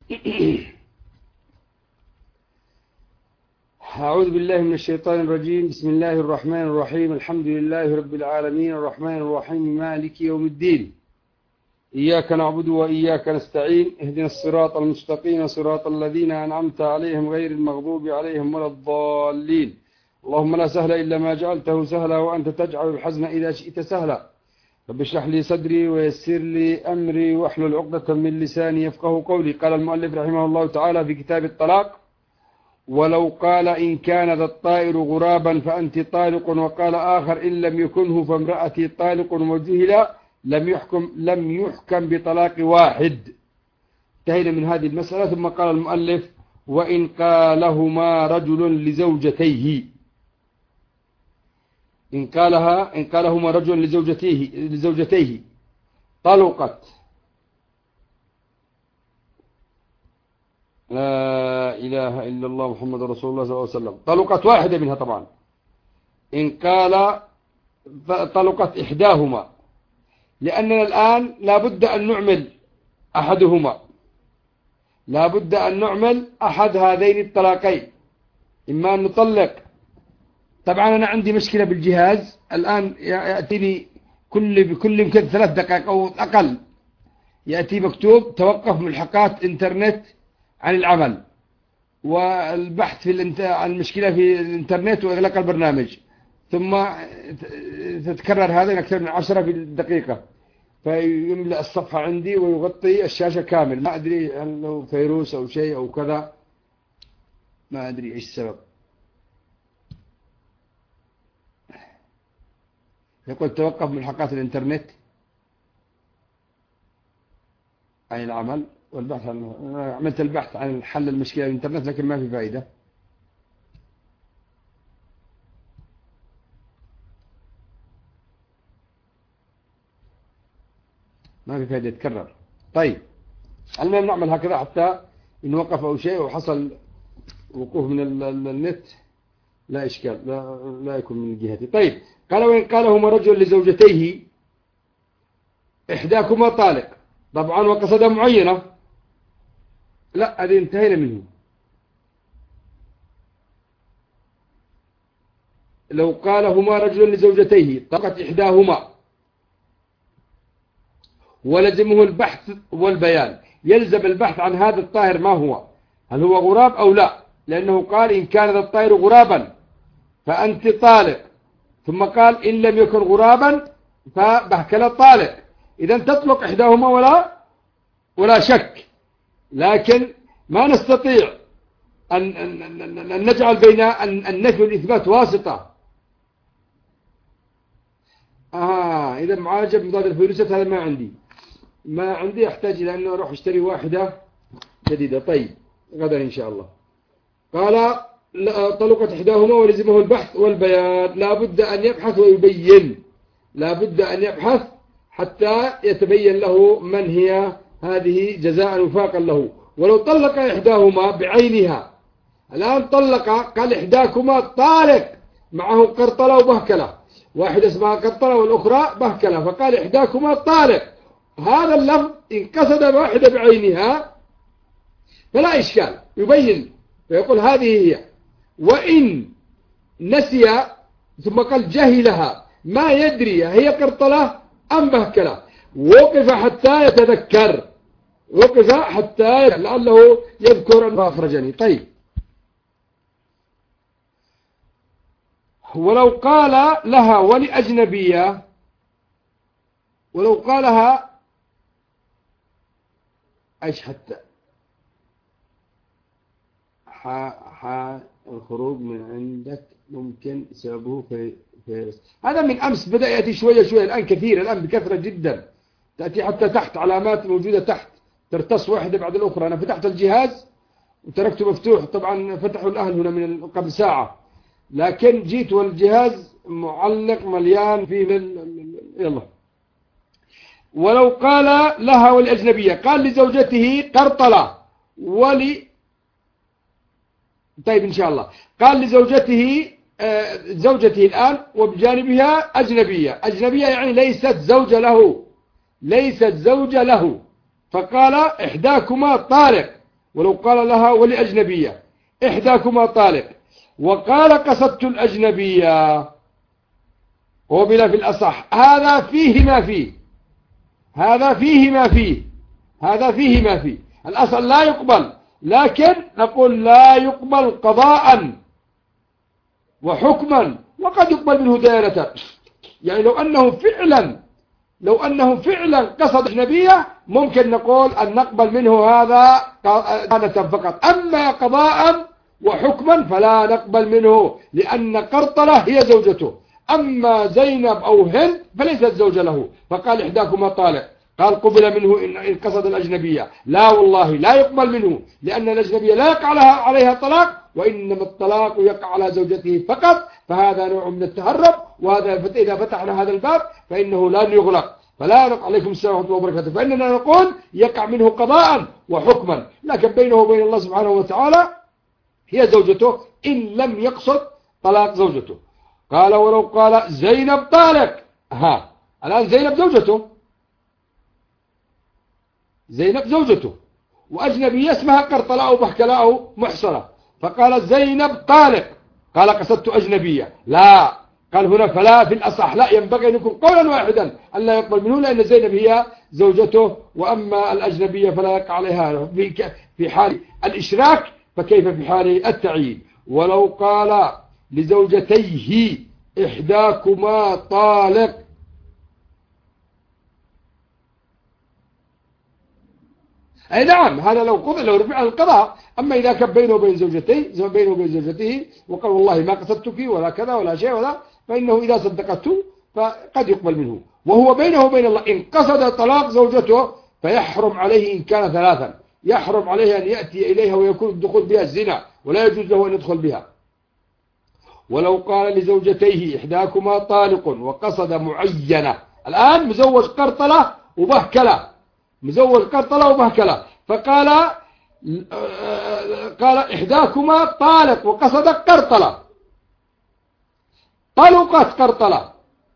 أعوذ بالله من الشيطان الرجيم. بسم الله الرحمن الرحيم. الحمد لله رب العالمين الرحمن الرحيم مالك يوم الدين. إياك نعبد وإياك نستعين. اهدنا الصراط المستقيم صراط الذين أنعمت عليهم غير المغضوب عليهم ولا الضالين. اللهم لا سهل إلا ما جعلته سهلا وأنت تجعل الحزن إذا شئت سهلا. رب اشرح لي صدري ويسر لي أمري واحلل عقدة من لساني يفقه قولي. قال المؤلف رحمه الله تعالى في كتاب الطلاق: ولو قال إن كان ذا الطائر غرابا فأنت طالق، وقال آخر إن لم يكنه فامرأتي طالق، وجهل لم يحكم بطلاق واحد. انتهينا من هذه المسألة. ثم قال المؤلف: وإن قالهما رجل لزوجتيه. إن قالهما رجل لزوجتيه طلقت، لا إله إلا الله محمد رسول الله صلى الله عليه وسلم، طلقت واحدة منها طبعا. إن قال طلقت إحداهما، لأننا الآن لابد أن نعمل أحدهما، لابد أن نعمل أحد هذين الطلاقين. إما أن نطلق. طبعا أنا عندي مشكلة بالجهاز الآن، يأتيني بكل يمكن 3 دقائق أو أقل يأتي مكتوب: توقف ملحقات إنترنت عن العمل، والبحث عن المشكلة في الإنترنت وإغلاق البرنامج. ثم تتكرر هذا أكثر من 10 في الدقيقة، فيملأ الصفحة عندي ويغطي الشاشة كامل. ما أدري هل له فيروس أو شيء أو كذا، ما أدري إيش السبب. يقول: توقف ملحقات الإنترنت عن العمل والبحث عن. عملت البحث عن حل المشكلة في الإنترنت لكن ما في فائدة. ما في فائدة، يتكرر. طيب المهم نعمل هكذا حتى إن وقف أو شيء وحصل وقوف من النت لا إشكال، لا يكون من جهتي. طيب قال: وإن قالهما رجل لزوجتيه إحداكما طالق، طبعا وقصد معينة، لا هذه انتهينا منه. لو قالهما رجل لزوجتيه طلقت إحداهما ولزمه البحث والبيان، يلزم البحث عن هذا الطاهر ما هو، هل هو غراب أو لا، لأنه قال: إن كان ذا الطائر غرابا فأنت طالق، ثم قال: إن لم يكن غرابا فبهكل طالق. إذن تطلق إحداهما ولا شك، لكن ما نستطيع أن نجعل بين النفي والإثبات واسطة. إذا معالجة بمضاد الفيروسات هذا ما عندي أحتاج إلى أنه أروح أشتري واحدة جديدة. طيب غدا إن شاء الله. قال: طلقت إحداهما ولزمه البحث والبيان، لابد أن يبحث ويبين، لابد أن يبحث حتى يتبين له من هي هذه جزاء وفاقا له. ولو طلق إحداهما بعينها، الآن طلق قال: إحداكما طالق، معه قرطلة وبهكلة، واحدة اسمها قرطلة والأخرى بهكلة، فقال: إحداكما طالق. هذا اللفظ إن قصد واحدة بعينها فلا إشكال، يبين ويقول هذه هي. وإن نسي ثم قال جهلها، ما يدري هي قرطلة أم بهكلة، وقف حتى يتذكر، وقف حتى لعله يذكر أن أخرجني. طيب ولو قال لها ولأجنبية، ولو قالها ايش حتى الخروج من عندك ممكن سببه فيروس. هذا من أمس بدأ يأتي شوية الآن كثير، الآن بكثرة جدا تأتي حتى تحت علامات موجودة تحت ترتص واحدة بعد الأخرى. أنا فتحت الجهاز وتركته مفتوح، طبعا فتحوا الأهل هنا من قبل ساعة، لكن جيت والجهاز معلق مليان فيه يلا. ولو قال لها والأجنبية، قال لزوجته قرطلة طيب إن شاء الله، قال لزوجته زوجته الآن وبجانبها أجنبية، أجنبية يعني ليست زوجة له، ليست زوجة له، فقال إحداكما طالق، ولو قال لها ولأجنبية إحداكما طالق وقال قصدت الأجنبية قبل في الأصح. هذا فيه ما فيه، هذا فيه ما فيه، هذا فيه ما فيه. الأصل لا يقبل، لكن نقول لا يقبل قضاء وحكما، وقد يقبل منه ديانة. يعني لو أنه فعلا قصد أجنبية ممكن نقول أن نقبل منه هذا ديانة فقط، أما قضاء وحكما فلا نقبل منه، لأن قرطلة هي زوجته، أما زينب أو هند فليست زوجة له. فقال إحداكما طالق، قال قبل منه إن قصد الأجنبية. لا والله لا يقبل منه، لأن الأجنبية لا يقع عليها طلاق، وإنما الطلاق يقع على زوجته فقط. فهذا نوع من التهرب، وهذا إذا فتحنا هذا الباب فإنه لن يغلق. فلا نقع عليكم السلام ورحمة الله وبركاته. فإننا نقول يقع منه قضاء وحكما، لكن بينه وبين الله سبحانه وتعالى هي زوجته إن لم يقصد طلاق زوجته. قال ولو قال زينب طالق، الآن زينب زوجته وأجنبية اسمها قرطلة أو بحكلة أو محصنة، فقال زينب طالق، قال قصدت أجنبية. لا، قال هنا فلا في الأصح لا، ينبغي أن يكون قولا واحدا أن لا يقبل منه، لأن زينب هي زوجته، وأما الأجنبية فلا يقع عليها في حال الإشراك، فكيف في حال التعيين. ولو قال لزوجتيه إحداكما طالق، أي نعم، هذا لو رفع عن القضاء. أما إذا كان بينه وبين زوجته وقال والله ما قصدتك ولا كذا ولا شيء ولا، فإنه إذا صدقته فقد يقبل منه. وهو بينه وبين الله إن قصد طلاق زوجته فيحرم عليه إن كان ثلاثا، يحرم عليه أن يأتي إليها ويكون الدخول بها الزنا، ولا يجوز له أن يدخل بها. ولو قال لزوجتيه إحداكما طالق وقصد معينة، الآن مزوج قرطلة وبهكلة، فقال إحداكما طالق وقصد قرطلة، طلقت قرطلة.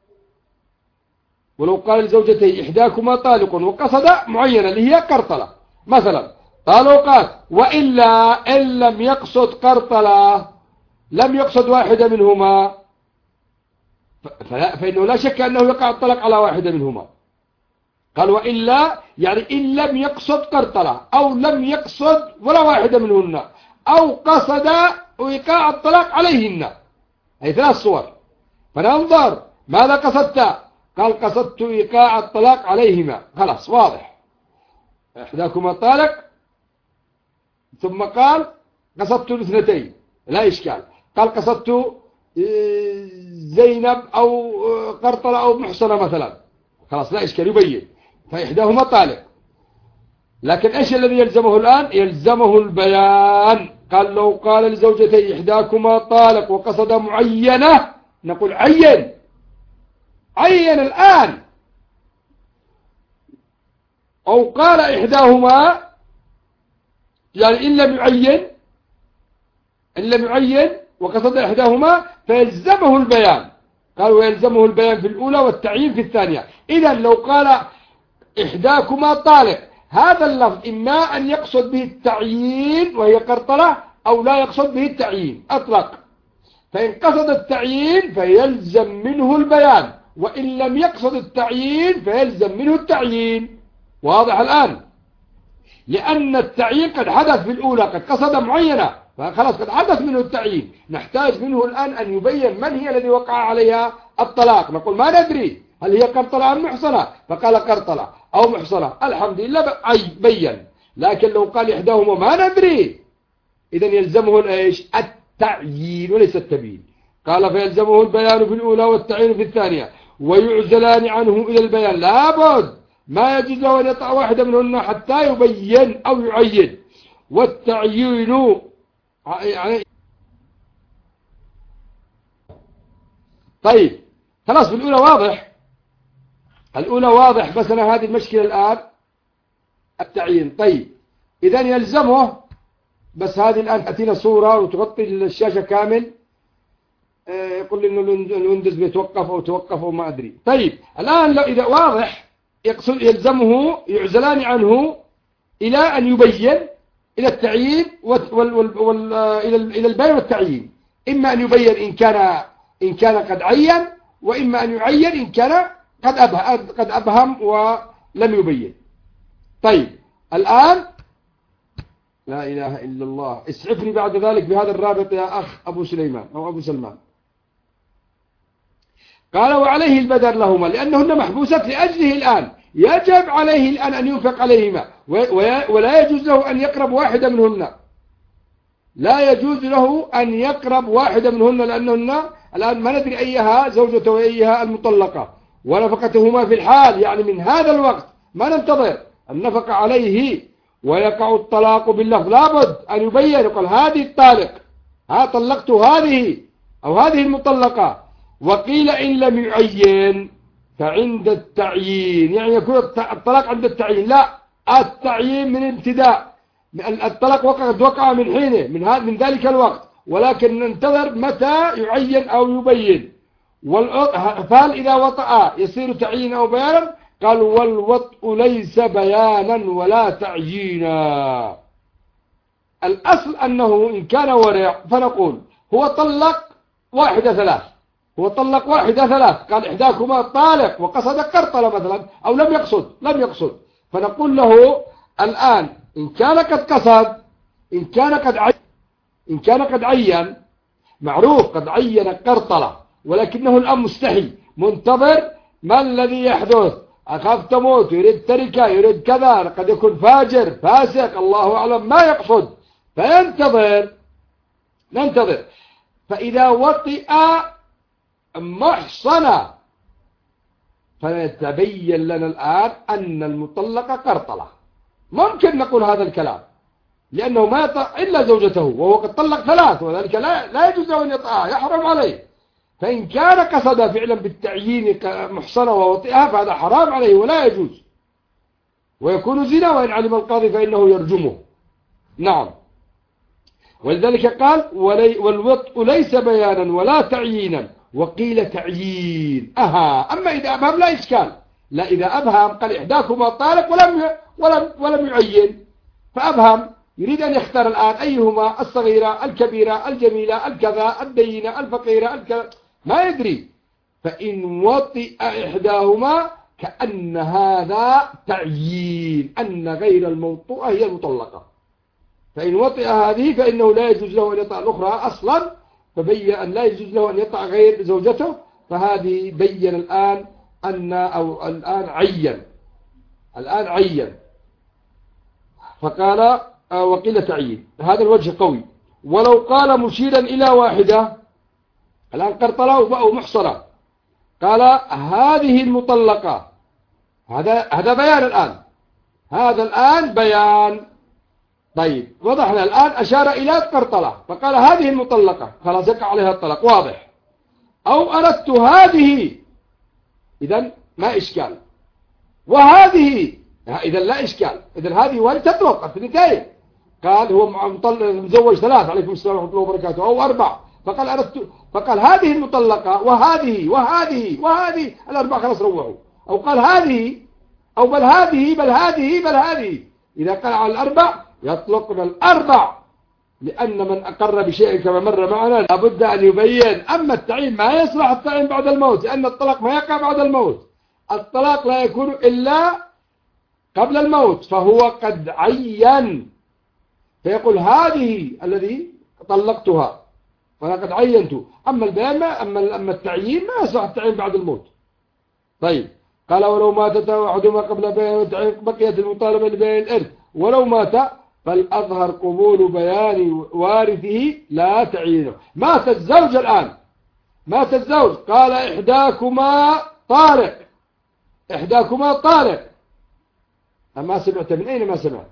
ولو قال لزوجتيه إحداكما طالق وقصد معينة اللي هي قرطلة مثلا، طلقت. وإلا إن لم يقصد قرطلة، لم يقصد واحدة منهما، فإنه لا شك أنه يقع الطلاق على واحدة منهما. قال وإلا يعني إن لم يقصد قرطلة أو لم يقصد ولا واحدة منهن، أو قصد وإيقاع الطلاق عليهن، أي ثلاث صور. فننظر ماذا قصدت؟ قال قصدت إيقاع الطلاق عليهما، خلاص واضح، إحداكما طالق، ثم قال قصدت الاثنتين لا إشكال، قال قصدت زينب أو قرطلة أو محصنة مثلا، خلاص لا إشكال، يبين، فإحداهما طالق. لكن إيش الذي يلزمه الآن؟ يلزمه البيان. قال لو قال لزوجتي إحداكما طالق وقصد معينة، نقول عين الآن. أو قال إحداهما، يعني إن لم يعين وقصد إحداهما فيلزمه البيان. قال ويلزمه البيان في الأولى والتعيين في الثانية. إذا لو قال إحداكما طالق، هذا اللفظ إما أن يقصد به التعيين وهي قرطلة، أو لا يقصد به التعيين أطلق. فإن قصد التعيين فيلزم منه البيان، وإن لم يقصد التعيين فيلزم منه التعيين. واضح الآن؟ لأن التعيين قد حدث في الأولى، قد قصد معينة، فخلاص قد حدث منه التعيين. نحتاج منه الآن أن يبين من هي الذي وقع عليها الطلاق. نقول ما ندري هل هي قرطلة أم محصنة، فقال قرطلة أو محصنة، الحمد لله بين. لكن لو قال إحداهما ما ندري، إذن يلزمه التعيين وليس التبيين. قال فيلزمه البيان في الأولى والتعيين في الثانية، ويعزلان عنه إلى البيان، لابد ما يجوز له أن يطع واحدة منهن حتى يبين أو يعين. والتعيين يعني طيب خلاص، في الأولى واضح، بس أنا هذه المشكلة الآن التعيين. طيب إذا يلزمه، بس هذه الآن تأتينا صورة وتغطي الشاشة كامل، يقول لي إنه الويندوز بيتوقف أو توقف أو ما أدري. طيب الآن لو إذا واضح، يلزمه يعزلان عنه إلى أن يبين إلى التعيين إلى البيان والتعيين، إما أن يبين إن كان قد عين، وإما أن يعين إن كان قد أبهم ولم يبين. طيب الآن لا إله إلا الله، اسعفني بعد ذلك بهذا الرابط يا أخ أبو سليمان أو أبو سلمان. قال وعليه البدر لهما لأنهن محبوسات لأجله الآن، يجب عليه الآن أن ينفق عليهما، ولا يجوز له أن يقرب واحدة منهن، لا يجوز له أن يقرب واحدة منهن، لأنهن الآن ما ندري أيها زوجته وأيها المطلقة، ونفقتهما في الحال يعني من هذا الوقت ما ننتظر النفقة عليه ويقع الطلاق باللفظ، لابد أن يبين يقول هذه الطالق، طلقت هذه أو هذه المطلقة. وقيل إن لم يعين فعند التعيين، يعني يكون الطلاق عند التعيين، لا التعيين من ابتداء الطلاق وقع من حينه من ذلك الوقت، ولكن ننتظر متى يعين أو يبين. فهل إذا وطأ يصير تعيين أو بيانا؟ قال والوطء ليس بيانا ولا تعيينا. الأصل أنه إن كان ورع فنقول هو طلق واحدة ثلاث، هو طلق واحدة ثلاث، قال إحداكما طالق وقصد قرطلة مثلا أو لم يقصد، فنقول له الآن إن كان قد قصد، إن كان قد عين معروف قد عين قرطلة، ولكنه الآن مستحي منتظر ما الذي يحدث، أخاف تموت، يريد تركة، يريد كذا، قد يكون فاجر فاسق الله أعلم ما يقصد، ننتظر. فإذا وطئ محصنة فيتبين لنا الآن أن المطلقة قرطلة، ممكن نقول هذا الكلام لأنه ما يطأ إلا زوجته وهو قد طلق ثلاث، وذلك لا يجوز أن يطأها، يحرم عليه. فإن كان قصد فعلا بالتعيين محصنة ووطئها فهذا حرام عليه ولا يجوز، ويكون زنا، وإن علم القاضي فإنه يرجمه. نعم، ولذلك قال والوطء ليس بيانا ولا تعيينا، وقيل تعيين. أما إذا أبهم لا إشكال، لا إذا أبهم قال إحداكما طالق ولم يعين، فأبهم يريد أن يختار الآن أيهما، الصغيرة الكبيرة الجميلة الكذا الدينة الفقيرة الكذا ما يدري، فإن وطئ إحداهما كأن هذا تعيين أن غير الموطوءة هي المطلقة، فإن وطئ هذه فإنه لا يجوز له أن يطأ الأخرى أصلا، فبين أن لا يجوز له أن يطأ غير زوجته، فهذه بين الآن الآن عين فقال وقيل تعيين. هذا الوجه قوي. ولو قال مشيرا إلى واحدة، الآن قرطلة أو محصرة، قال هذه المطلقة، هذا بيان الآن، هذا الآن بيان. طيب وضحنا الآن، أشار إلى قرطلة فقال هذه المطلقة، خلاص يقع عليها الطلاق واضح. أو أردت هذه، إذن ما إشكال، وهذه إذن لا إشكال، إذن هذه وهذه تطلق الثنتين. قال هو مزوج ثلاث عليكم السلام ورحمة الله وبركاته أو أربع، فقال هذه المطلقة وهذه الأربع خلاص روحوا، أو قال هذه أو بل هذه إذا قال على الأربع يطلقنا الأربع، لأن من أقر بشيء كما مر معنا لابد أن يبين. أما التعيين ما يصلح التعيين بعد الموت، لأن الطلاق ما يقع بعد الموت، الطلاق لا يكون إلا قبل الموت، فهو قد عين، فيقول هذه الذي طلقتها وأنا قد عينت. أما البيان أما التعيين ما يصلح التعيين بعد الموت. طيب قال ولو ماتت أحدهما قبل بيان التعيين بقيت المطالبة لبيان الإرث، ولو مات فالأظهر قبول بيان وارثه لا تعيينه. مات الزوج الآن، مات الزوج، قال إحداكما طالق، أما سمعت من أين ما سمعت؟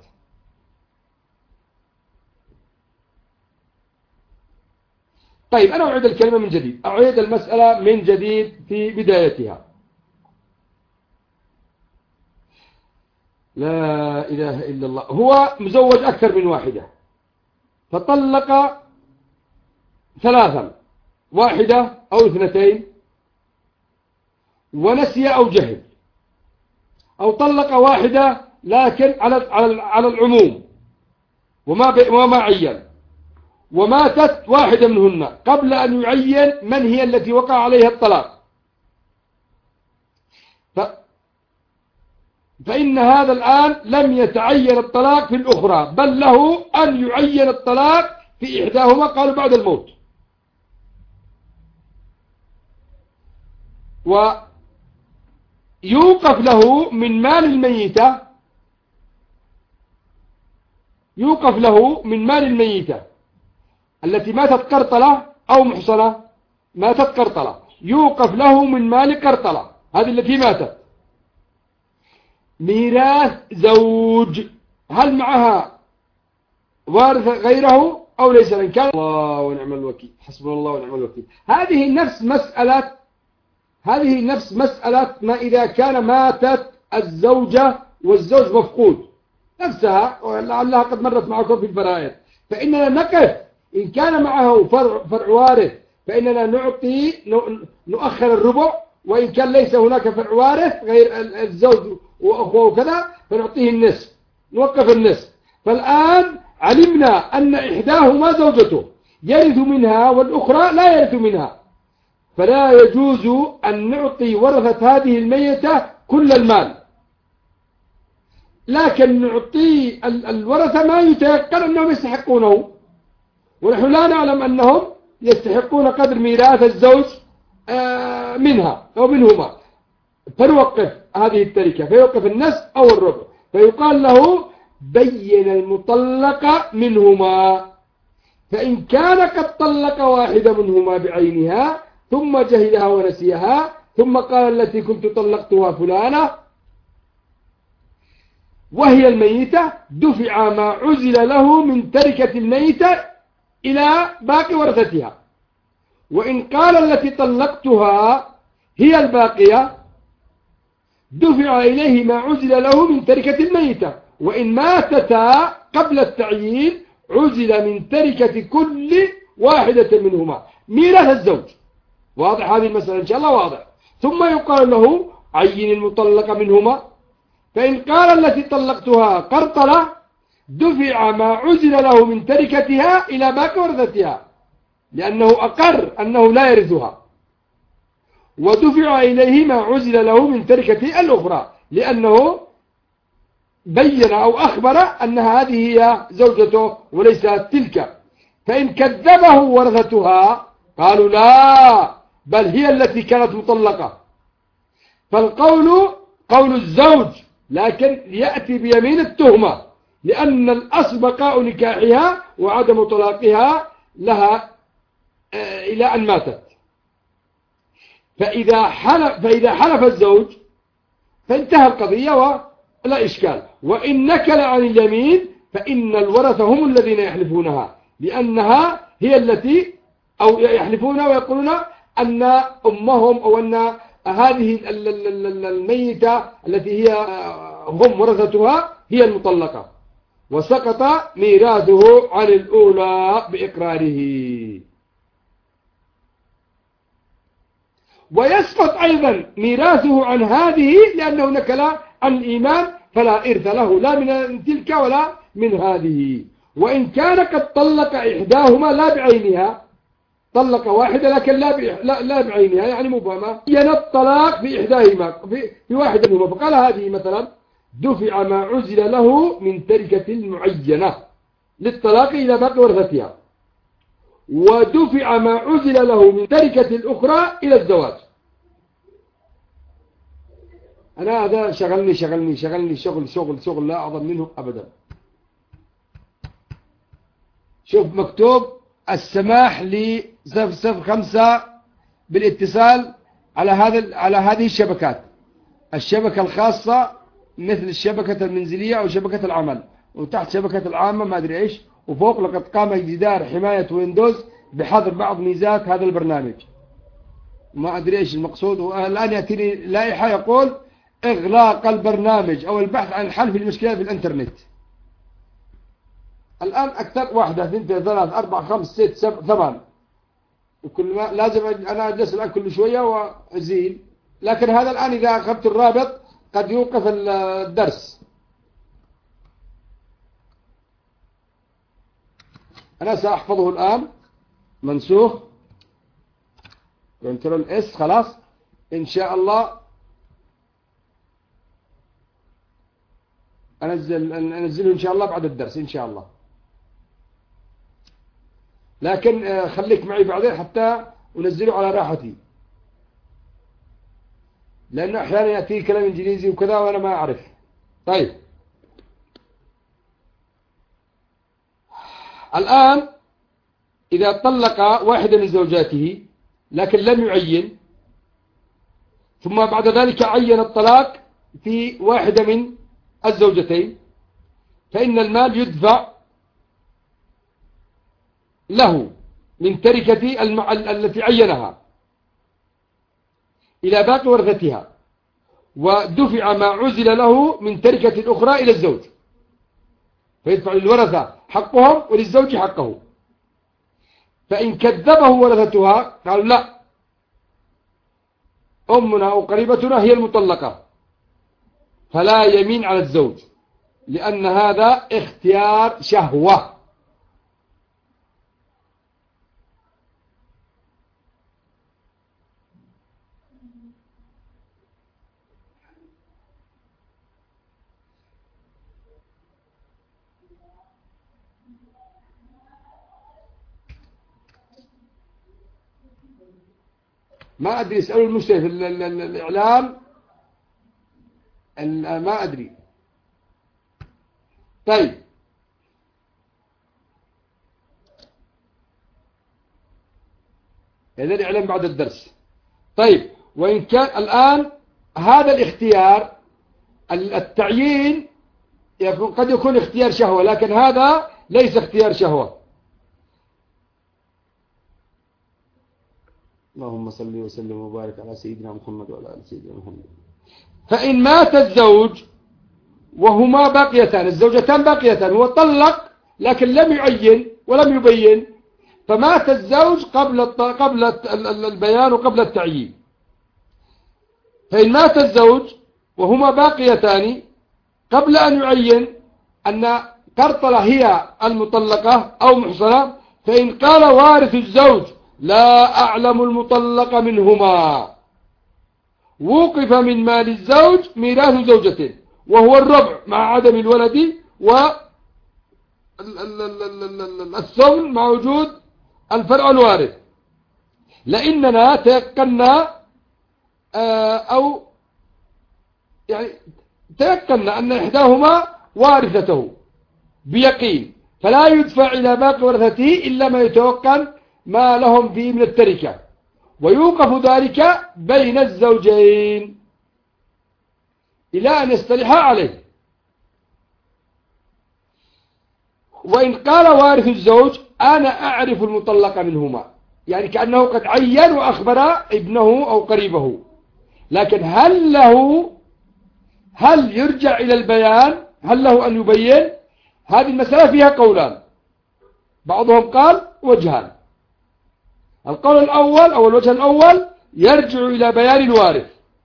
طيب أنا أعيد الكلمة من جديد، أعيد المسألة من جديد في بدايتها. لا إله إلا الله. هو مزوج أكثر من واحدة، فطلق ثلاثا، واحدة أو اثنتين، ونسي أو جهل، أو طلق واحدة لكن على العموم، وما عين، وماتت واحدة منهن قبل أن يعين من هي التي وقع عليها الطلاق، فإن هذا الآن لم يتعين الطلاق في الأخرى، بل له أن يعين الطلاق في إحداهما، قالوا بعد الموت. ويوقف له من مال الميتة، يوقف له من مال الميتة التي ماتت قرطلة أو محصنة، ماتت قرطلة، يوقف له من مال قرطلة هذه التي ماتت ميراث زوج، هل معها وارث غيره أو ليس؟ إن كان الله ونعم الوكيل، حسبنا الله ونعم الوكيل. هذه نفس مسألة ما إذا كان ماتت الزوجة والزوج مفقود، نفسها، ولعلها قد مرت معكم في الفرائض. فإننا نقف إن كان معه فرع وارث، فإننا نؤخر الربع، وإن كان ليس هناك فرع وارث غير الزوج وأخوه وكذا فنعطيه النصف، نوقف النصف. فالآن علمنا أن إحداهما زوجته يرث منها والأخرى لا يرث منها، فلا يجوز أن نعطي ورثة هذه الميتة كل المال، لكن نعطي الورثة ما يتيقن أنهم يستحقونه، ونحن لا نعلم أنهم يستحقون قدر ميراث الزوج منها أو منهما، فنوقف هذه التركة، فيوقف النصف أو الربع، فيقال له بين المطلق منهما. فإن كان قد طلق واحدة منهما بعينها ثم جهلها ونسيها، ثم قال التي كنت طلقتها فلانة وهي الميتة، دفع ما عزل له من تركة الميتة إلى باقي ورثتها. وإن قال التي طلقتها هي الباقية، دفع إليه ما عزل له من تركة الميتة. وإن ماتتا قبل التعيين عزل من تركة كل واحدة منهما ميراث الزوج. واضح هذه المسألة إن شاء الله؟ واضح. ثم يقال له عين المطلق منهما، فإن قال التي طلقتها قرطلة دفع ما عزل له من تركتها إلى باقي ورثتها، لأنه أقر أنه لا يرثها، ودفع إليه ما عزل له من تركته الأخرى، لأنه بين أو أخبر أن هذه هي زوجته وليست تلك. فإن كذبه ورثتها قالوا لا، بل هي التي كانت مطلقة، فالقول قول الزوج، لكن يأتي بيمين التهمة، لأن الأصل بقاء نكاحها وعدم طلاقها لها إلى أن ماتت. فإذا حلف الزوج فانتهى القضية ولا إشكال. وإن نكل عن اليمين فإن الورثة هم الذين يحلفونها، لأنها هي التي أو يحلفون ويقولون أن أمهم أو أن هذه الميتة التي هي هم ورثتها هي المطلقة، وسقط ميراثه عن الأولى بإقراره. ويسقط أيضا ميراثه عن هذه لأنه نكل عن الإيمان، فلا إرث له لا من تلك ولا من هذه. وإن كان قد طلق إحداهما لا بعينها، طلق واحدة لكن لا بعينها يعني مبهمة، ين الطلاق في إحداهما في واحدة منهما، فقال هذه مثلا دفع ما عزل له من تركة المعينة للطلاق إلى باقي ورثتها، ودفع ما عزل له من تركة الأخرى إلى الزواج. أنا هذا شغلني شغل لا أعظم منه أبدا. شوف مكتوب السماح لصف 5 بالاتصال على هذه الشبكات، الشبكة الخاصة مثل الشبكة المنزلية أو شبكة العمل، وتحت شبكة العامة ما أدري إيش، وفوق لقد قام جدار حماية ويندوز بحظر بعض ميزات هذا البرنامج، ما أدري إيش المقصود. والآن يأتيني لائحة يقول إغلاق البرنامج أو البحث عن الحل في المشكلات في الإنترنت. الآن أكثر 1 2 3 4 5 6 7 8، وكل ما لازم أنا أجلس الآن كل شوية وأزيل، لكن هذا الآن إذا أخذت الرابط قد يوقف الدرس. أنا سأحفظه الآن. منسوخ كنترول اس، خلاص إن شاء الله أنزله إن شاء الله بعد الدرس إن شاء الله. لكن خليك معي بعدين حتى أنزله على راحتي، لأنه أحيانا يأتي كلام إنجليزي وكذا وأنا ما أعرف. طيب الآن إذا طلق واحدة من زوجاته لكن لم يعين، ثم بعد ذلك عين الطلاق في واحدة من الزوجتين، فإن المال يدفع له من تركة التي عينها إلى باقي ورثتها، ودفع ما عزل له من تركة الأخرى إلى الزوج، فيدفع للورثة حقهم وللزوج حقه. فإن كذبه ورثتها قالوا لا، أمنا أو قريبتنا هي المطلقة، فلا يمين على الزوج، لأن هذا اختيار شهوة. ما أدري، اسألوا المشتري في الإعلام، ما أدري. طيب هذا الإعلام بعد الدرس. طيب وإن كان الآن هذا الاختيار التعيين قد يكون اختيار شهوة، لكن هذا ليس اختيار شهوة. اللهم صل وسلم وبارك على سيدنا محمد وعلى آل سيدنا محمد. فإن مات الزوج وهما باقيتان، الزوجتان باقيتان، هو طلق لكن لم يعين ولم يبين، فمات الزوج قبل البيان وقبل التعيين. فإن مات الزوج وهما باقيتان قبل أن يعين أن قرطلة هي المطلقة أو محصنة، فإن قال وارث الزوج لا أعلم المطلق منهما، وقف من مال الزوج ميراث زوجته، وهو الربع مع عدم الولد، والثمن مع وجود الفرع الوارث، لأننا تيقنا أو يعني تيقنا أن إحداهما وارثته بيقين، فلا يدفع إلى باقي ورثته إلا ما يتوقن ما لهم فيه من التركة، ويوقف ذلك بين الزوجين إلى أن يصطلحا عليه. وإن قال وارث الزوج أنا أعرف المطلق منهما، يعني كأنه قد عين وأخبر ابنه أو قريبه، لكن هل يرجع إلى البيان؟ هل له أن يبين؟ هذه المسألة فيها قولان، بعضهم قال وجهان. القول الأول أو الوجه الأول يرجع إلى بيان الوارث،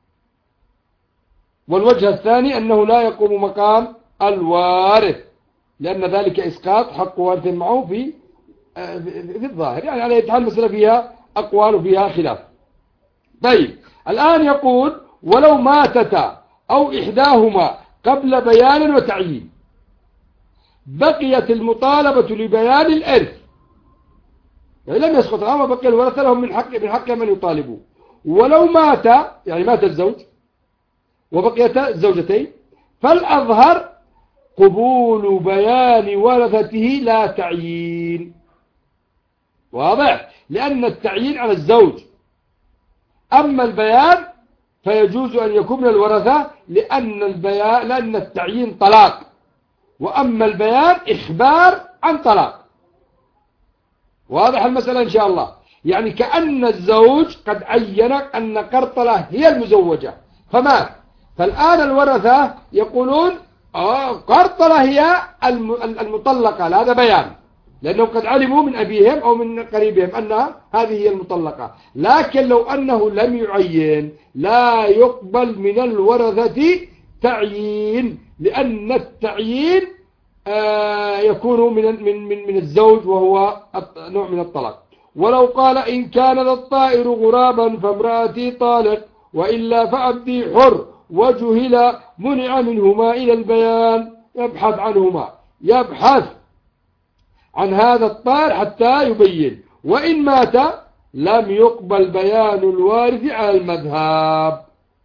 والوجه الثاني أنه لا يقوم مقام الوارث، لأن ذلك إسقاط حق وارث معه في الظاهر. يعني على يتحال المسألة فيها أقوال وفيها خلاف. طيب الآن يقول ولو ماتتا أو إحداهما قبل بيان وتعيين بقيت المطالبة لبيان الإرث، يعني لم يسقط الأمر، بقي الورثة لهم من حق من يطالبوا. ولو مات، يعني مات الزوج وبقيت الزوجتين، فالأظهر قبول بيان ورثته لا تعيين. واضح؟ لأن التعيين على الزوج، أما البيان فيجوز أن يكون من الورثة، لأن التعيين طلاق، وأما البيان إخبار عن طلاق. واضح المسألة إن شاء الله؟ يعني كأن الزوج قد عين أن قرطلة هي المزوجة فمات، فالآن الورثة يقولون قرطلة هي المطلقة، هذا بيان، لأنهم قد علموا من أبيهم أو من قريبهم أن هذه هي المطلقة. لكن لو أنه لم يعين لا يقبل من الورثة تعيين، لأن التعيين يكون من الزوج، وهو نوع من الطلاق. ولو قال إن كان ذا الطائر غرابا فامرأتي طالق وإلا فعبدي حر، وجهل منع منهما إلى البيان، يبحث عنهما، يبحث عن هذا الطائر حتى يبين. وإن مات لم يقبل بيان الوارث على المذهب،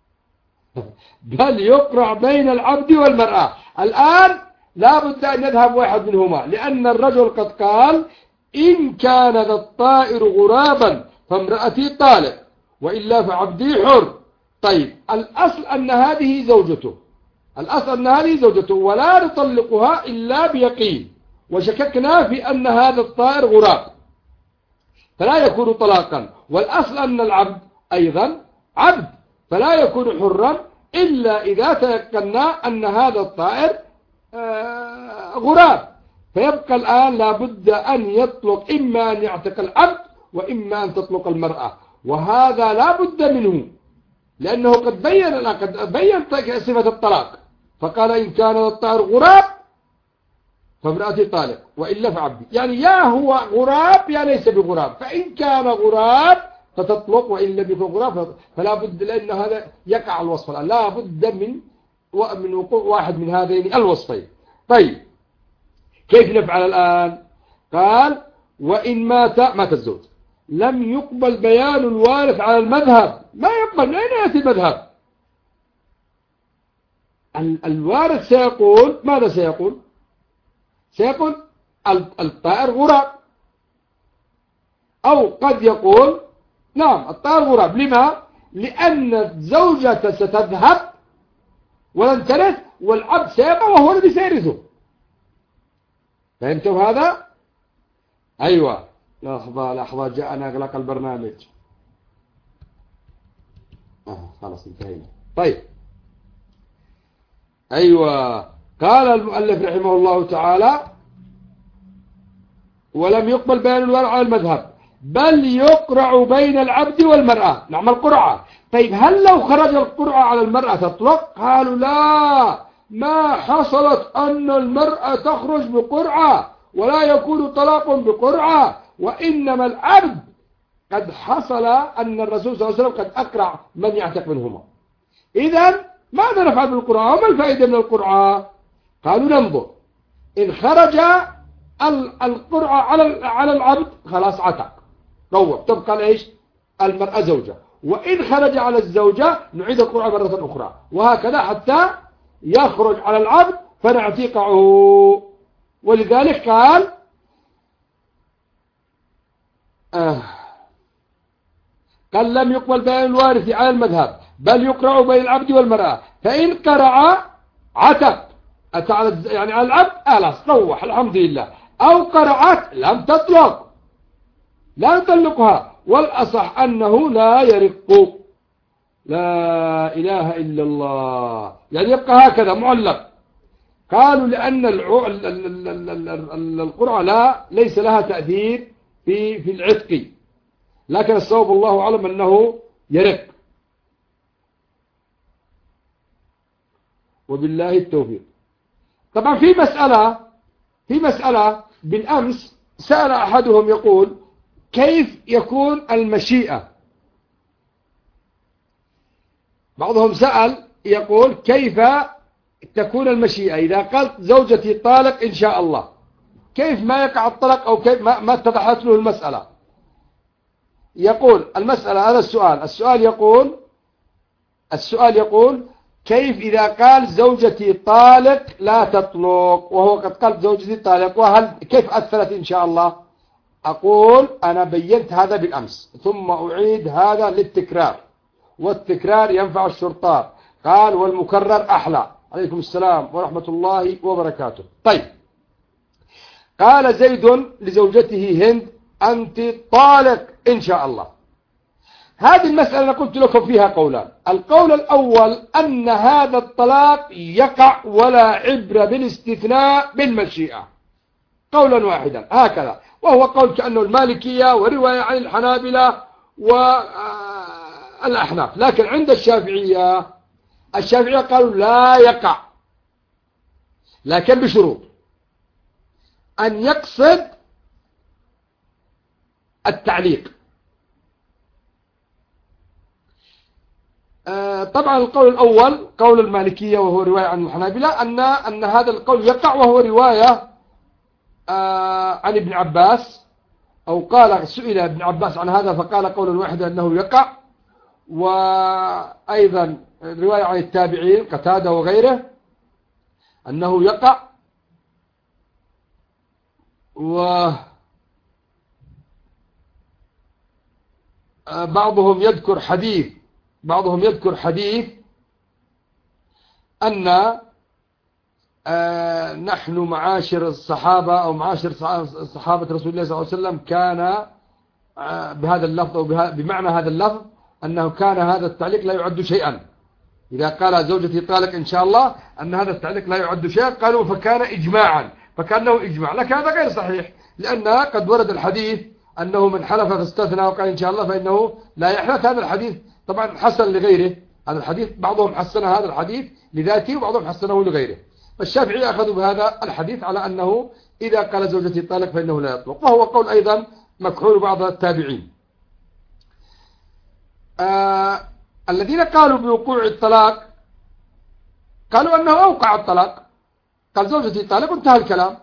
بل يقرع بين العبد والمرأة. الآن لا بد أن يذهب واحد منهما، لأن الرجل قد قال إن كان ذا الطائر غرابا فامرأتي طالق وإلا فعبدي حر. طيب الأصل أن هذه زوجته، الأصل أن هذه زوجته ولا نطلقها إلا بيقين، وشككنا في أن هذا الطائر غراب فلا يكون طلاقا. والأصل أن العبد أيضا عبد فلا يكون حرا إلا إذا تيقنا أن هذا الطائر غراب. فيبقى الآن لابد أن يطلق، إما أن يعتق العبد وإما أن تطلق المرأة، وهذا لا بد منه، لأنه قد بين صفة الطلاق، فقال إن كان الطائر غراب فامرأتي طالق وإلا فعبدي، يعني يا هو غراب يا ليس بغراب، فإن كان غراب فتطلق وإن لم يكن غراب فلا بد، لأن هذا يقع الوصف الآن، لا بد من وقوع واحد من هذين الوصفين. طيب كيف نفعل الآن؟ قال وإن مات الزوج لم يقبل بيان الوارث على المذهب. ما يقبل، من أين يأتي المذهب؟ الوارث سيقول ماذا سيقول؟ سيقول الطائر غراب، أو قد يقول نعم الطائر غراب. لما؟ لأن الزوجة ستذهب ولن ترث، والعبد سيبقى وهو الذي سيرثه. فهمتوا هذا؟ أيوة. لحظة جاءنا إغلاق البرنامج. خلاص انتهينا. طيب أيوة. قال المؤلف رحمه الله تعالى ولم يقبل بيان الورع على المذهب، بل يقرع بين العبد والمرأة. نعمل قرعة. طيب هل لو خرج القرعة على المرأة تطلق؟ قالوا لا، ما حصلت أن المرأة تخرج بقرعة، ولا يكون طلاق بقرعة، وإنما العبد قد حصل أن الرسول صلى الله عليه وسلم قد أقرع من يعتق منهما. إذن ماذا نفعل بالقرعة؟ وما الفائدة من القرعة؟ قالوا ننظر، إن خرج القرعة على العبد خلاص عتق روح، تبقى إيش؟ المرأة زوجة. وإن خرج على الزوجة نعيد القرعة مرة أخرى، وهكذا حتى يخرج على العبد فنعتقه. ولذلك قال لم يقبل بيان الوارث على المذهب، بل يقرع بين العبد والمرأة، فإن قرع عتق يعني على العبد خلاص روح الحمد لله، أو قرعت لم تطلق، لا نطلقها. والأصح أنه لا يرق. لا إله إلا الله، يعني يبقى هكذا معلق. قالوا لأن القرعة ليس لها تأثير في العتق، لكن الصواب الله أعلم أنه يرق. وبالله التوفيق. طبعا في مسألة بالأمس سأل أحدهم يقول كيف يكون المشيئة؟ بعضهم سأل يقول كيف تكون المشيئة إذا قلت زوجتي طالق إن شاء الله، كيف ما يقع الطلاق، أو كيف ما اتضحت له المسألة؟ يقول المسألة هذا السؤال يقول كيف إذا قال زوجتي طالق لا تطلق، وهو قد قال زوجتي طالق، وهل كيف أثرت إن شاء الله؟ أقول أنا بينت هذا بالأمس، ثم أعيد هذا للتكرار، والتكرار ينفع الشرطات. قال والمكرر أحلى. عليكم السلام ورحمة الله وبركاته. طيب قال زيد لزوجته هند أنت طالق إن شاء الله. هذه المسألة أنا قلت لكم فيها قولان. القول الأول أن هذا الطلاق يقع ولا عبرة بالاستثناء بالمشيئة، قولا واحدا هكذا، وهو قول كأنه المالكية ورواية عن الحنابلة والأحناف. لكن عند الشافعية قالوا لا يقع، لكن بشروط. أن يقصد التعليق. طبعا القول الأول قول المالكية وهو رواية عن الحنابلة أن هذا القول يقع، وهو رواية عن ابن عباس، أو قال سئل ابن عباس عن هذا فقال قولا واحدا أنه يقع. وأيضا رواية عن التابعين قتادة وغيره أنه يقع. وبعضهم يذكر حديث أن نحن معاشر الصحابة أو معاشر صحابة رسول الله صلى الله عليه وسلم كان بهذا اللفظ أو بمعنى هذا اللفظ أنه كان هذا التعليق لا يعد شيئا. إذا قال زوجتي طالق إن شاء الله أن هذا التعليق لا يعد شيئا، قالوا فكان إجماعا، فكانه إجماع، لكن هذا غير صحيح، لأن قد ورد الحديث أنه من حلف فاستثنى وقال إن شاء الله فإنه لا يحلف. هذا الحديث طبعا حسن لغيره، هذا الحديث بعضهم حسن هذا الحديث لذاته وبعضهم حسنه لغيره. فالشافعي أخذوا بهذا الحديث على أنه إذا قال زوجتي طالق فإنه لا يطلق، وهو قول أيضا مكحول بعض التابعين. الذين قالوا بوقوع الطلاق قالوا أنه أوقع الطلاق، قال زوجتي طالق انتهى الكلام،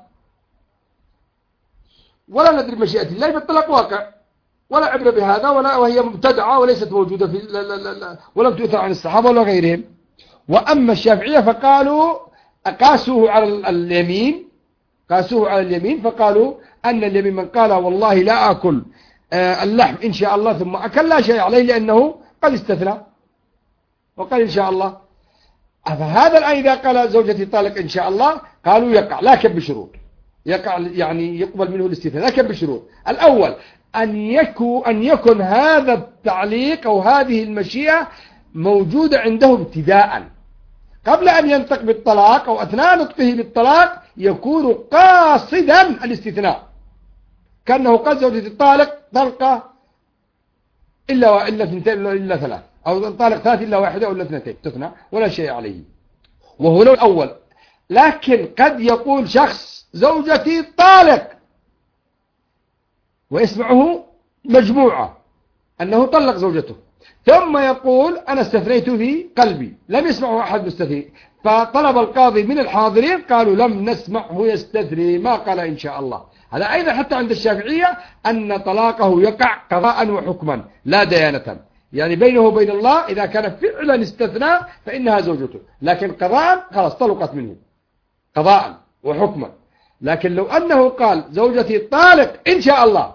ولا ندري مشيئة الله فالطلاق واقع، ولا عبرة بهذا، وهي مبتدعة وليست موجودة في ولم تؤثر عن الصحابة ولا غيرهم. وأما الشافعية فقالوا قاسوه على اليمين، فقالوا أن اليمين من قال والله لا أكل اللحم إن شاء الله ثم أكل لا شيء عليه، لأنه قد استثنى وقال إن شاء الله. فهذا الآن إذا قال زوجتي طالق إن شاء الله قالوا يقع، لكن بشروط، يقع يعني يقبل منه الاستثناء، لكن بشروط. الأول أن يكن هذا التعليق أو هذه المشيئة موجودة عنده ابتداء قبل أن ينطق بالطلاق، أو أثناء نطقه بالطلاق يكون قاصدا الاستثناء، كأنه قال زوجتي الطالق طلقة إلا اثنتين إلا ثلاث، أو طالق ثلاث إلا واحدة أو إلا اثنتين تثنى ولا شيء عليه، وهو لو الأول. لكن قد يقول شخص زوجتي طالق ويسمعه مجموعة أنه طلق زوجته، ثم يقول أنا استثنيت في قلبي، لم يسمعه أحد مستثني، فطلب القاضي من الحاضرين قالوا لم نسمعه يستثني، ما قال إن شاء الله. هذا أيضا حتى عند الشافعية أن طلاقه يقع قضاء وحكما لا ديانة، يعني بينه وبين الله إذا كان فعلا استثنى فإنها زوجته، لكن قضاء خلاص طلقت منه قضاء وحكما. لكن لو أنه قال زوجتي طالق إن شاء الله،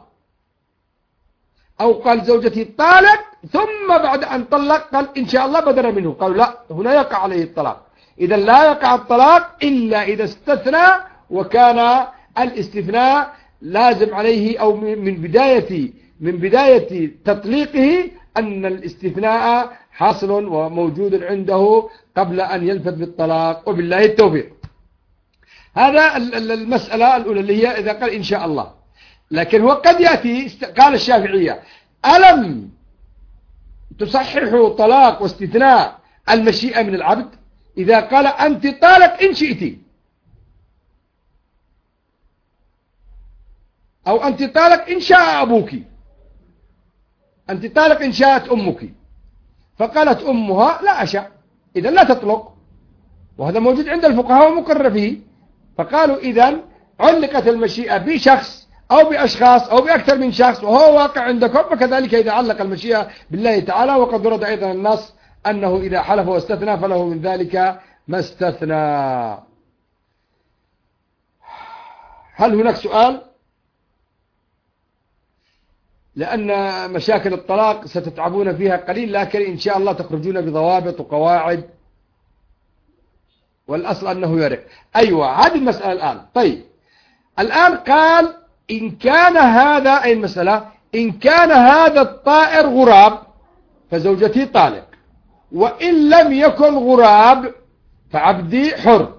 أو قال زوجتي طالق ثم بعد أن طلق قال إن شاء الله بدلا منه، قالوا لا، هنا يقع عليه الطلاق. إذا لا يقع الطلاق إلا إذا استثنى، وكان الاستثناء لازم عليه أو من بداية تطليقه أن الاستثناء حاصل وموجود عنده قبل أن يلفظ بالطلاق، وبالله التوفيق. هذا المسألة الأولى اللي هي إذا قال إن شاء الله. لكن هو قد يأتي قال الشافعية ألم تصححوا طلاق واستثناء المشيئة من العبد إذا قال أنت طالق إن شئتي، أو أنت طالق إن شاء أبوك، أنت طالق إن شاءت أمك، فقالت أمها لا أشاء، إذا لا تطلق، وهذا موجود عند الفقهاء ومقرر فيه. فقالوا إذا علقت المشيئة بشخص أو بأشخاص أو بأكثر من شخص وهو واقع عندكم، فكذلك إذا علق المشيئة بالله تعالى. وقد ورد أيضا النص أنه إذا حلف واستثنى فله من ذلك ما استثنى. هل هناك سؤال؟ لأن مشاكل الطلاق ستتعبون فيها قليل، لكن إن شاء الله تخرجون بضوابط وقواعد، والأصل أنه يرق. أيوة، هذه المسألة الآن. طيب الآن قال إن كان هذا أي المسألة، إن كان هذا الطائر غراب فزوجتي طالق، وإن لم يكن غراب فعبدي حر.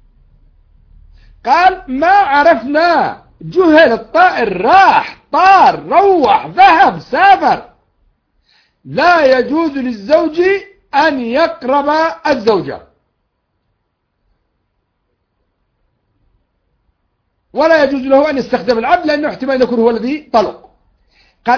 قال ما عرفنا، جهل، الطائر راح طار روح ذهب سافر، لا يجوز للزوج أن يقرب الزوجة. ولا يجوز له أن يستخدم العبد لأنه احتمال أن يكون هو الذي طلق. قال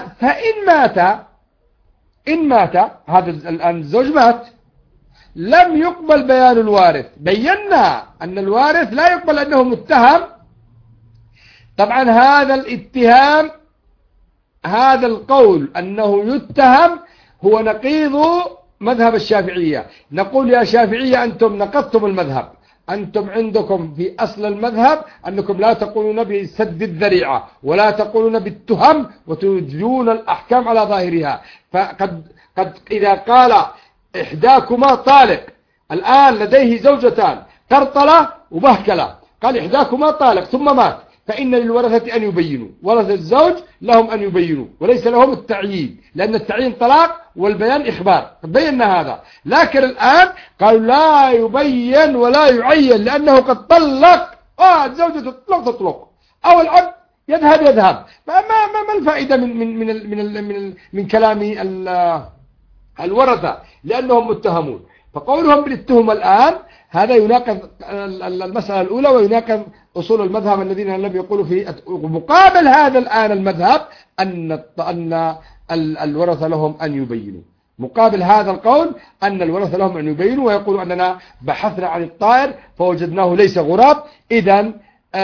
إن مات هذا الآن الزوج مات، لم يقبل بيان الوارث. بينا أن الوارث لا يقبل أنه متهم. طبعا هذا الاتهام، هذا القول أنه يتهم هو نقيض مذهب الشافعية. نقول يا شافعية أنتم نقضتم المذهب، أنتم عندكم في أصل المذهب أنكم لا تقولون بسد الذريعة ولا تقولون بالتهم وتجرون الأحكام على ظاهرها. قد إذا قال إحداكما طالق، الآن لديه زوجتان قرطلة وبهكلة، قال إحداكما طالق ثم مات، فإن للورثة أن يبينوا، ورثة الزوج لهم أن يبينوا وليس لهم التعيين، لأن التعيين طلاق والبيان إخبار، بينا هذا. لكن الآن قالوا لا يبين ولا يعين لأنه قد طلق، زوجته تطلق أو العبد يذهب. ما الفائدة من كلام الورثة؟ لأنهم متهمون. فقولهم بالتهم الآن هذا يناقض المسألة الأولى ويناقض أصول المذهب الذين لم يقولوا في مقابل هذا الآن المذهب أن الورثة لهم أن يبينوا. مقابل هذا القول أن الورثة لهم أن يبينوا، ويقولوا أننا بحثنا عن الطائر فوجدناه ليس غراب، إذن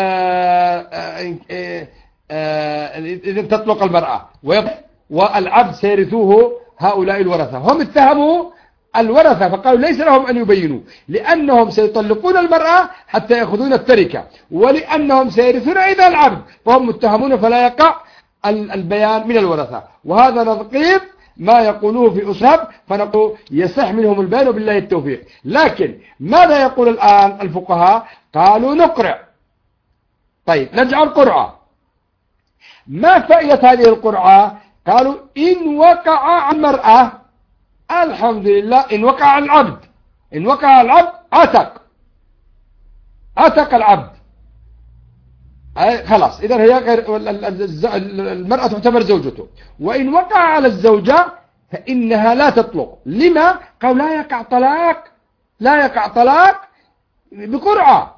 تطلق المرأة والعبد سيرثوه هؤلاء الورثة. هم اتهموا الورثة فقالوا ليس لهم أن يبينوا لأنهم سيطلقون المرأة حتى يأخذون التركة، ولأنهم سيرثون أيضا العبد، فهم متهمون فلا يقع البيان من الورثة. وهذا نقيض ما يقولوه في أصحاب، فنقول يصح منهم البيان وبالله التوفيق. لكن ماذا يقول الآن الفقهاء؟ قالوا نقرع. طيب نجعل قرعة. ما فائدة هذه القرعة؟ قالوا إن وقع على المرأة الحمد لله، إن وقع على العبد، إن وقع على العبد عتق العبد، خلاص إذا هي غير المرأة تعتبر زوجته. وإن وقع على الزوجة فإنها لا تطلق. لما؟ قالوا لا يقع طلاق بقرعة،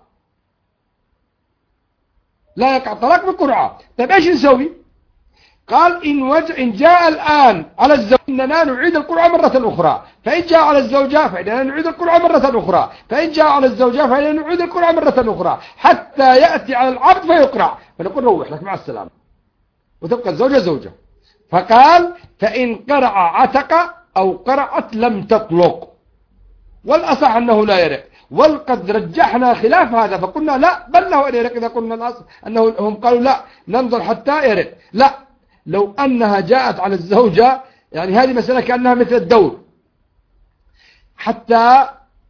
لا يقع طلاق بقرعة. طيب ايش نسوي؟ قال إن جاء الآن على الزوج إننا نعيد القرعة مرة أخرى، فإن جاء على الزوجة فإننا نعيد القرعة مرة أخرى، فإن جاء على الزوجة فإننا نعيد القرعة مرة أخرى حتى يأتي على العبد فيقرع، فنقول روح لك مع السلامة وتبقى الزوجة زوجة. فقال فإن قرع عتق أو قرعت لم تطلق، والأصح أنه لا يرق. وقد رجحنا خلاف هذا فقلنا لا بل له أن يرق. إذا قلنا الأصل أنه هم قالوا لا ننظر حتى يرق، لا لو أنها جاءت على الزوجة يعني هذه مسألة كأنها مثل الدور، حتى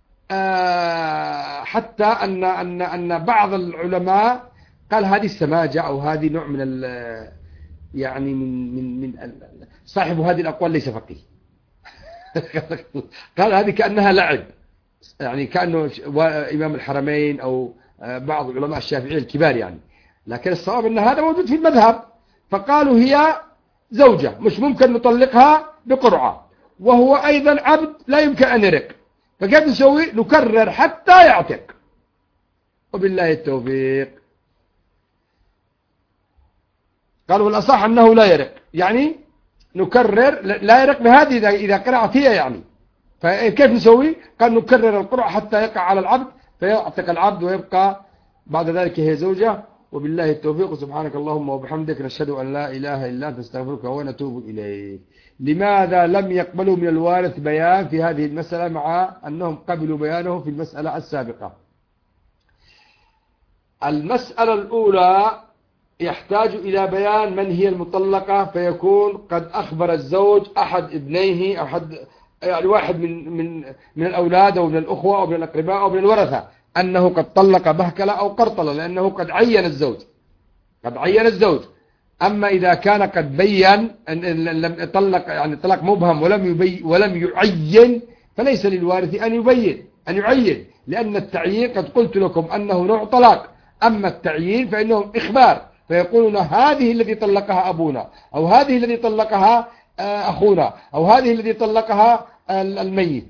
أن بعض العلماء قال هذه السماجة أو هذه نوع من يعني من صاحب هذه الأقوال ليس فقيه. قال هذه كأنها لعب، يعني كأنه إمام الحرمين أو بعض علماء الشافعية الكبار يعني. لكن الصواب أن هذا موجود في المذهب، فقالوا هي زوجة مش ممكن نطلقها بقرعة، وهو أيضا عبد لا يمكن أن يرق، فكيف نسوي؟ نكرر حتى يعتق وبالله التوفيق. قالوا الأصح أنه لا يرق، يعني نكرر لا يرق بهذه إذا قرعت هي يعني. فكيف نسوي؟ قال نكرر القرعة حتى يقع على العبد فيعتق العبد ويبقى بعد ذلك هي زوجة وبالله التوفيق. سبحانك اللهم وبحمدك نشهد أن لا إله إلا أنت نستغفرك ونتوب إليك. لماذا لم يقبلوا من الوارث بيان في هذه المسألة مع أنهم قبلوا بيانه في المسألة السابقة؟ المسألة الأولى يحتاج إلى بيان من هي المطلقة، فيكون قد أخبر الزوج أحد ابنيه أو يعني واحد من الأولاد أو من الأخوة أو من الأقرباء أو من الورثة أنه قد طلق بهكلة أو قرطلة، لأنه قد عين الزوج. أما إذا كان قد بين لم يطلق يعني طلاق مبهم ولم يعين، فليس للوارث أن يعين، لأن التعيين قد قلت لكم أنه نوع طلاق. أما التعيين فإنه إخبار، فيقولون هذه التي طلقها أبونا، أو هذه التي طلقها أخونا، أو هذه التي طلقها الميت.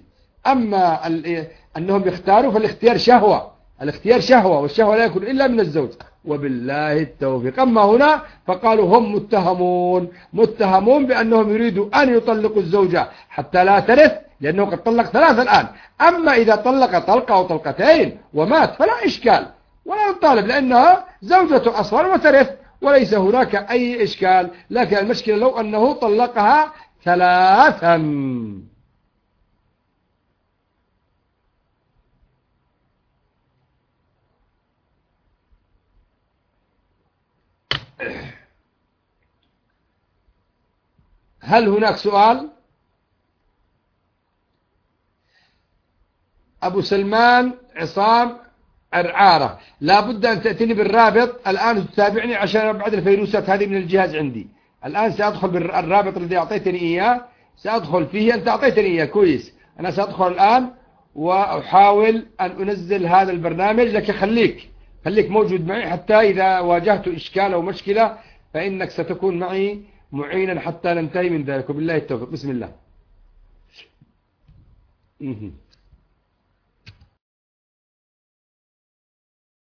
أما أنهم يختاروا فالاختيار شهوة، والشهوة لا يكون إلا من الزوج. وبالله التوفيق. أما هنا فقالوا هم متهمون بأنهم يريدوا أن يطلقوا الزوجة حتى لا ترث، لأنه قد طلق 3 الآن. أما إذا طلق طلقة أو طلقتين ومات فلا إشكال ولا يطالب، لأنها زوجته أصلا وترث وليس هناك أي إشكال. لكن المشكلة لو أنه طلقها 3. هل هناك سؤال؟ أبو سلمان عصام عرعارة، لا بد أن تأتيني بالرابط الآن تتابعني عشان أبعد الفيروسات هذه من الجهاز عندي. الآن سأدخل بالرابط الذي أعطيتني إياه، سأدخل فيه، أنت أعطيتني إياه كويس. أنا سأدخل الآن وأحاول أن أنزل هذا البرنامج، لكن خليك موجود معي حتى إذا واجهت إشكال أو مشكلة فإنك ستكون معي معينا حتى ننتهي من ذلك. وبالله التوفيق. بسم الله.